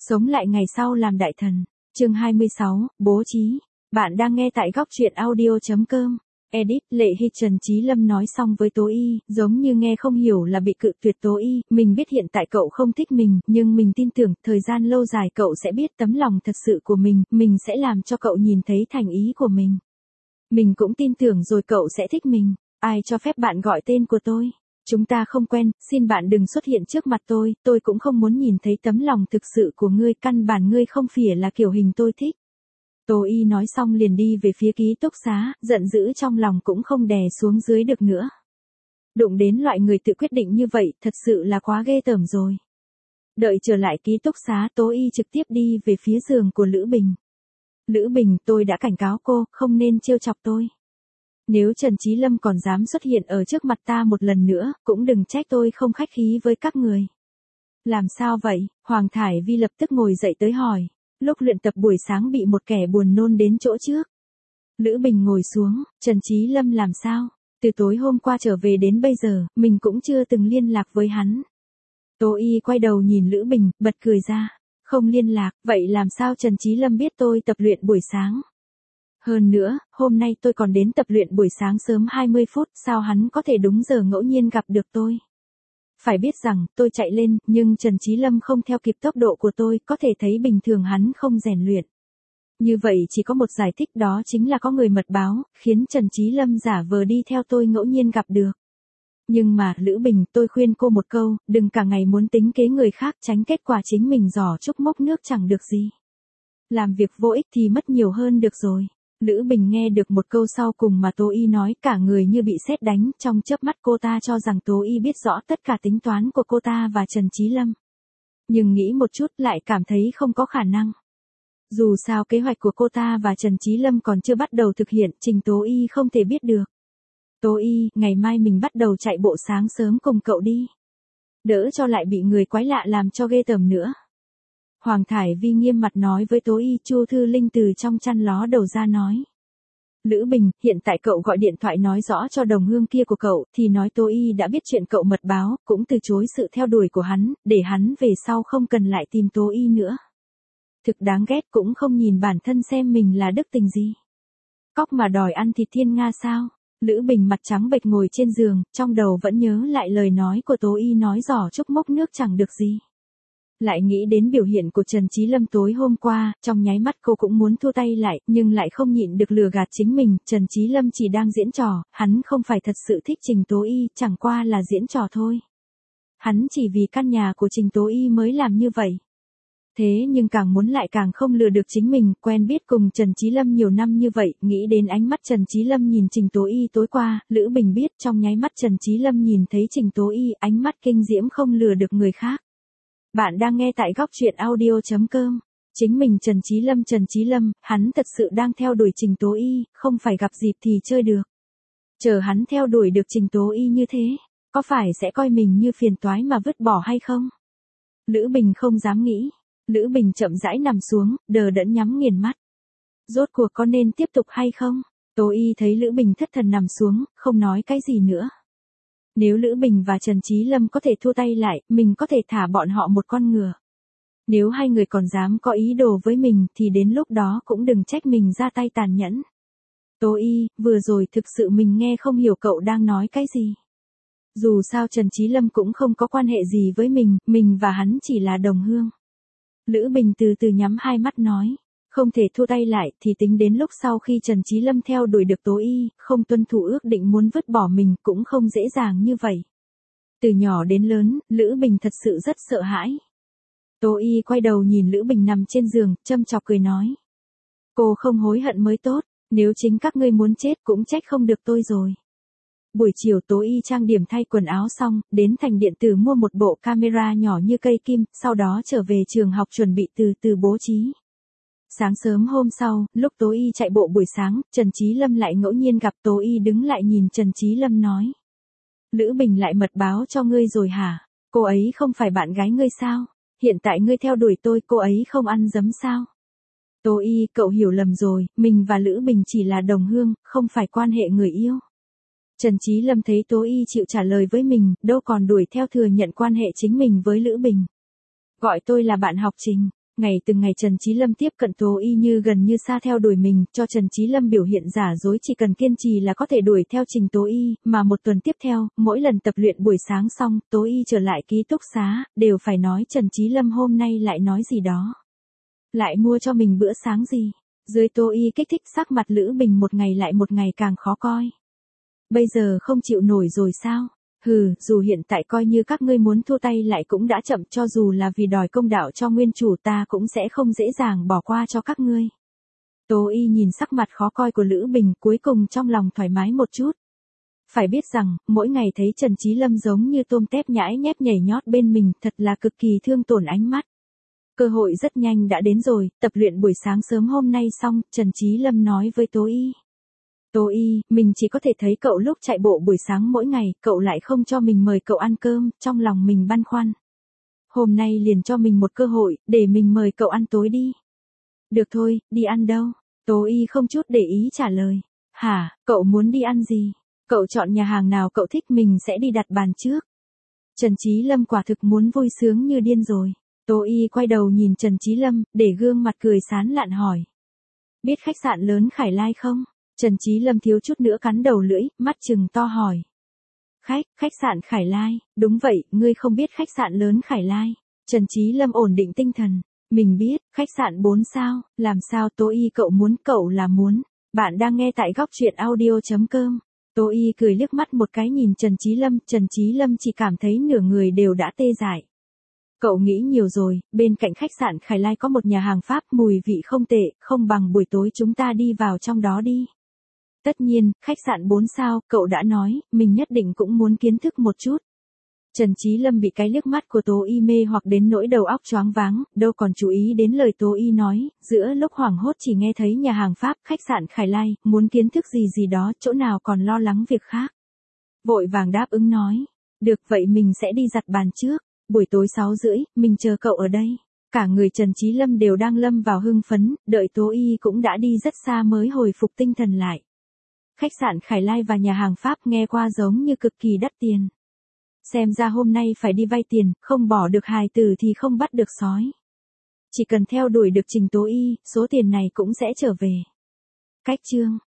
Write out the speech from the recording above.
Sống lại ngày sau làm đại thần. Chương 26, bố trí. Bạn đang nghe tại góc truyện audio.com. Edit, Lệ Hy. Trần Chí Lâm nói xong với Tố Y, giống như nghe không hiểu là bị cự tuyệt. Tố Y, mình biết hiện tại cậu không thích mình, nhưng mình tin tưởng, thời gian lâu dài cậu sẽ biết tấm lòng thật sự của mình sẽ làm cho cậu nhìn thấy thành ý của mình. Mình cũng tin tưởng rồi cậu sẽ thích mình. Ai cho phép bạn gọi tên của tôi? Chúng ta không quen, xin bạn đừng xuất hiện trước mặt tôi cũng không muốn nhìn thấy tấm lòng thực sự của ngươi, căn bản ngươi không phải là kiểu hình tôi thích. Tố Y nói xong liền đi về phía ký túc xá, giận dữ trong lòng cũng không đè xuống dưới được nữa. Đụng đến loại người tự quyết định như vậy, thật sự là quá ghê tởm rồi. Đợi trở lại ký túc xá, Tố Y trực tiếp đi về phía giường của Lữ Bình. Lữ Bình, tôi đã cảnh cáo cô, không nên trêu chọc tôi. Nếu Trần Chí Lâm còn dám xuất hiện ở trước mặt ta một lần nữa, cũng đừng trách tôi không khách khí với các người. Làm sao vậy? Hoàng Thải Vi lập tức ngồi dậy tới hỏi. Lúc luyện tập buổi sáng bị một kẻ buồn nôn đến chỗ trước. Lữ Bình ngồi xuống, Trần Chí Lâm làm sao? Từ tối hôm qua trở về đến bây giờ, mình cũng chưa từng liên lạc với hắn. Tố Y quay đầu nhìn Lữ Bình, bật cười ra. Không liên lạc, vậy làm sao Trần Chí Lâm biết tôi tập luyện buổi sáng? Hơn nữa, hôm nay tôi còn đến tập luyện buổi sáng sớm 20 phút, sao hắn có thể đúng giờ ngẫu nhiên gặp được tôi? Phải biết rằng, tôi chạy lên, nhưng Trần Chí Lâm không theo kịp tốc độ của tôi, có thể thấy bình thường hắn không rèn luyện. Như vậy chỉ có một giải thích, đó chính là có người mật báo, khiến Trần Chí Lâm giả vờ đi theo tôi ngẫu nhiên gặp được. Nhưng mà, Lữ Bình, tôi khuyên cô một câu, đừng cả ngày muốn tính kế người khác, tránh kết quả chính mình giỏ trúc mốc nước chẳng được gì. Làm việc vô ích thì mất nhiều hơn được rồi. Lữ Bình nghe được một câu sau cùng mà Tố Y nói, cả người như bị sét đánh, trong chớp mắt cô ta cho rằng Tố Y biết rõ tất cả tính toán của cô ta và Trần Chí Lâm. Nhưng nghĩ một chút lại cảm thấy không có khả năng. Dù sao kế hoạch của cô ta và Trần Chí Lâm còn chưa bắt đầu thực hiện, Trình Tố Y không thể biết được. Tố Y, ngày mai mình bắt đầu chạy bộ sáng sớm cùng cậu đi. Đỡ cho lại bị người quái lạ làm cho ghê tởm nữa. Hoàng Thải Vi nghiêm mặt nói với Tố Y. Chu Thư Linh từ trong chăn ló đầu ra nói. Lữ Bình, hiện tại cậu gọi điện thoại nói rõ cho đồng hương kia của cậu, thì nói Tố Y đã biết chuyện cậu mật báo, cũng từ chối sự theo đuổi của hắn, để hắn về sau không cần lại tìm Tố Y nữa. Thực đáng ghét, cũng không nhìn bản thân xem mình là đức tình gì. Cóc mà đòi ăn thịt thiên nga sao? Lữ Bình mặt trắng bệch ngồi trên giường, trong đầu vẫn nhớ lại lời nói của Tố Y nói giỏ trúc mốc nước chẳng được gì. Lại nghĩ đến biểu hiện của Trần Chí Lâm tối hôm qua, trong nháy mắt cô cũng muốn thua tay lại, nhưng lại không nhịn được lừa gạt chính mình. Trần Chí Lâm chỉ đang diễn trò, hắn không phải thật sự thích Trình Tố Y, chẳng qua là diễn trò thôi. Hắn chỉ vì căn nhà của Trình Tố Y mới làm như vậy. Thế nhưng càng muốn lại càng không lừa được chính mình, quen biết cùng Trần Chí Lâm nhiều năm như vậy, nghĩ đến ánh mắt Trần Chí Lâm nhìn Trình Tố Y tối qua, Lữ Bình biết trong nháy mắt Trần Chí Lâm nhìn thấy Trình Tố Y, ánh mắt kinh diễm không lừa được người khác. Bạn đang nghe tại góc truyện audio.com. Chính mình Trần Chí Lâm, hắn thật sự đang theo đuổi Trình Tố Y, không phải gặp dịp thì chơi được. Chờ hắn theo đuổi được Trình Tố Y như thế, có phải sẽ coi mình như phiền toái mà vứt bỏ hay không? Lữ Bình không dám nghĩ. Lữ Bình chậm rãi nằm xuống, đờ đẫn nhắm nghiền mắt. Rốt cuộc có nên tiếp tục hay không? Tố Y thấy Lữ Bình thất thần nằm xuống, không nói cái gì nữa. Nếu Lữ Bình và Trần Chí Lâm có thể thua tay lại, mình có thể thả bọn họ một con ngựa. Nếu hai người còn dám có ý đồ với mình thì đến lúc đó cũng đừng trách mình ra tay tàn nhẫn. Tố Y, vừa rồi thực sự mình nghe không hiểu cậu đang nói cái gì. Dù sao Trần Chí Lâm cũng không có quan hệ gì với mình và hắn chỉ là đồng hương. Lữ Bình từ từ nhắm hai mắt nói. Không thể thua tay lại thì tính đến lúc sau khi Trần Chí Lâm theo đuổi được Tố Y, không tuân thủ ước định muốn vứt bỏ mình cũng không dễ dàng như vậy. Từ nhỏ đến lớn, Lữ Bình thật sự rất sợ hãi. Tố Y quay đầu nhìn Lữ Bình nằm trên giường, châm chọc cười nói. Cô không hối hận mới tốt, nếu chính các ngươi muốn chết cũng trách không được tôi rồi. Buổi chiều Tố Y trang điểm thay quần áo xong, đến thành điện tử mua một bộ camera nhỏ như cây kim, sau đó trở về trường học chuẩn bị từ từ bố trí. Sáng sớm hôm sau, lúc Tố Y chạy bộ buổi sáng, Trần Chí Lâm lại ngẫu nhiên gặp. Tố Y đứng lại nhìn Trần Chí Lâm nói. Lữ Bình lại mật báo cho ngươi rồi hả? Cô ấy không phải bạn gái ngươi sao? Hiện tại ngươi theo đuổi tôi, cô ấy không ăn dấm sao? Tố Y, cậu hiểu lầm rồi, mình và Lữ Bình chỉ là đồng hương, không phải quan hệ người yêu. Trần Chí Lâm thấy Tố Y chịu trả lời với mình, đâu còn đuổi theo thừa nhận quan hệ chính mình với Lữ Bình. Gọi tôi là bạn học Trình. Ngày từng ngày Trần Chí Lâm tiếp cận Tố Y như gần như xa theo đuổi mình, cho Trần Chí Lâm biểu hiện giả dối chỉ cần kiên trì là có thể đuổi theo trình Tố Y, mà một tuần tiếp theo, mỗi lần tập luyện buổi sáng xong, Tố Y trở lại ký túc xá, đều phải nói Trần Chí Lâm hôm nay lại nói gì đó. Lại mua cho mình bữa sáng gì. Dưới Tố Y kích thích sắc mặt Lữ Bình một ngày lại một ngày càng khó coi. Bây giờ không chịu nổi rồi sao? Hừ, dù hiện tại coi như các ngươi muốn thua tay lại cũng đã chậm, cho dù là vì đòi công đạo cho nguyên chủ ta cũng sẽ không dễ dàng bỏ qua cho các ngươi. Tố Y nhìn sắc mặt khó coi của Lữ Bình cuối cùng trong lòng thoải mái một chút. Phải biết rằng, mỗi ngày thấy Trần Chí Lâm giống như tôm tép nhãi nhép nhảy nhót bên mình thật là cực kỳ thương tổn ánh mắt. Cơ hội rất nhanh đã đến rồi, tập luyện buổi sáng sớm hôm nay xong, Trần Chí Lâm nói với Tố Y. Tố Y, mình chỉ có thể thấy cậu lúc chạy bộ buổi sáng mỗi ngày, cậu lại không cho mình mời cậu ăn cơm, trong lòng mình băn khoăn. Hôm nay liền cho mình một cơ hội, để mình mời cậu ăn tối đi. Được thôi, đi ăn đâu? Tố Y không chút để ý trả lời. Hả, cậu muốn đi ăn gì? Cậu chọn nhà hàng nào cậu thích mình sẽ đi đặt bàn trước. Trần Chí Lâm quả thực muốn vui sướng như điên rồi. Tố Y quay đầu nhìn Trần Chí Lâm, để gương mặt cười sán lạn hỏi. Biết khách sạn lớn Khải Lai không? Trần Chí Lâm thiếu chút nữa cắn đầu lưỡi, mắt trừng to hỏi. Khách sạn Khải Lai, đúng vậy, ngươi không biết khách sạn lớn Khải Lai. Trần Chí Lâm ổn định tinh thần. Mình biết, khách sạn 4 sao, làm sao Tố Y cậu là muốn. Bạn đang nghe tại góc truyện audio.com. Tố Y cười liếc mắt một cái nhìn Trần Chí Lâm chỉ cảm thấy nửa người đều đã tê dại. Cậu nghĩ nhiều rồi, bên cạnh khách sạn Khải Lai có một nhà hàng Pháp mùi vị không tệ, không bằng buổi tối chúng ta đi vào trong đó đi. Tất nhiên, khách sạn 4 sao, cậu đã nói, mình nhất định cũng muốn kiến thức một chút. Trần Chí Lâm bị cái liếc mắt của Tố Y mê hoặc đến nỗi đầu óc choáng váng, đâu còn chú ý đến lời Tố Y nói, giữa lúc hoảng hốt chỉ nghe thấy nhà hàng Pháp, khách sạn Khải Lai, muốn kiến thức gì đó, chỗ nào còn lo lắng việc khác. Vội vàng đáp ứng nói, được vậy mình sẽ đi giặt bàn trước, buổi tối 6:30, mình chờ cậu ở đây. Cả người Trần Chí Lâm đều đang lâm vào hưng phấn, đợi Tố Y cũng đã đi rất xa mới hồi phục tinh thần lại. Khách sạn Khải Lai và nhà hàng Pháp nghe qua giống như cực kỳ đắt tiền. Xem ra hôm nay phải đi vay tiền, không bỏ được hài tử thì không bắt được sói. Chỉ cần theo đuổi được trình Tố Y, số tiền này cũng sẽ trở về. Cách chương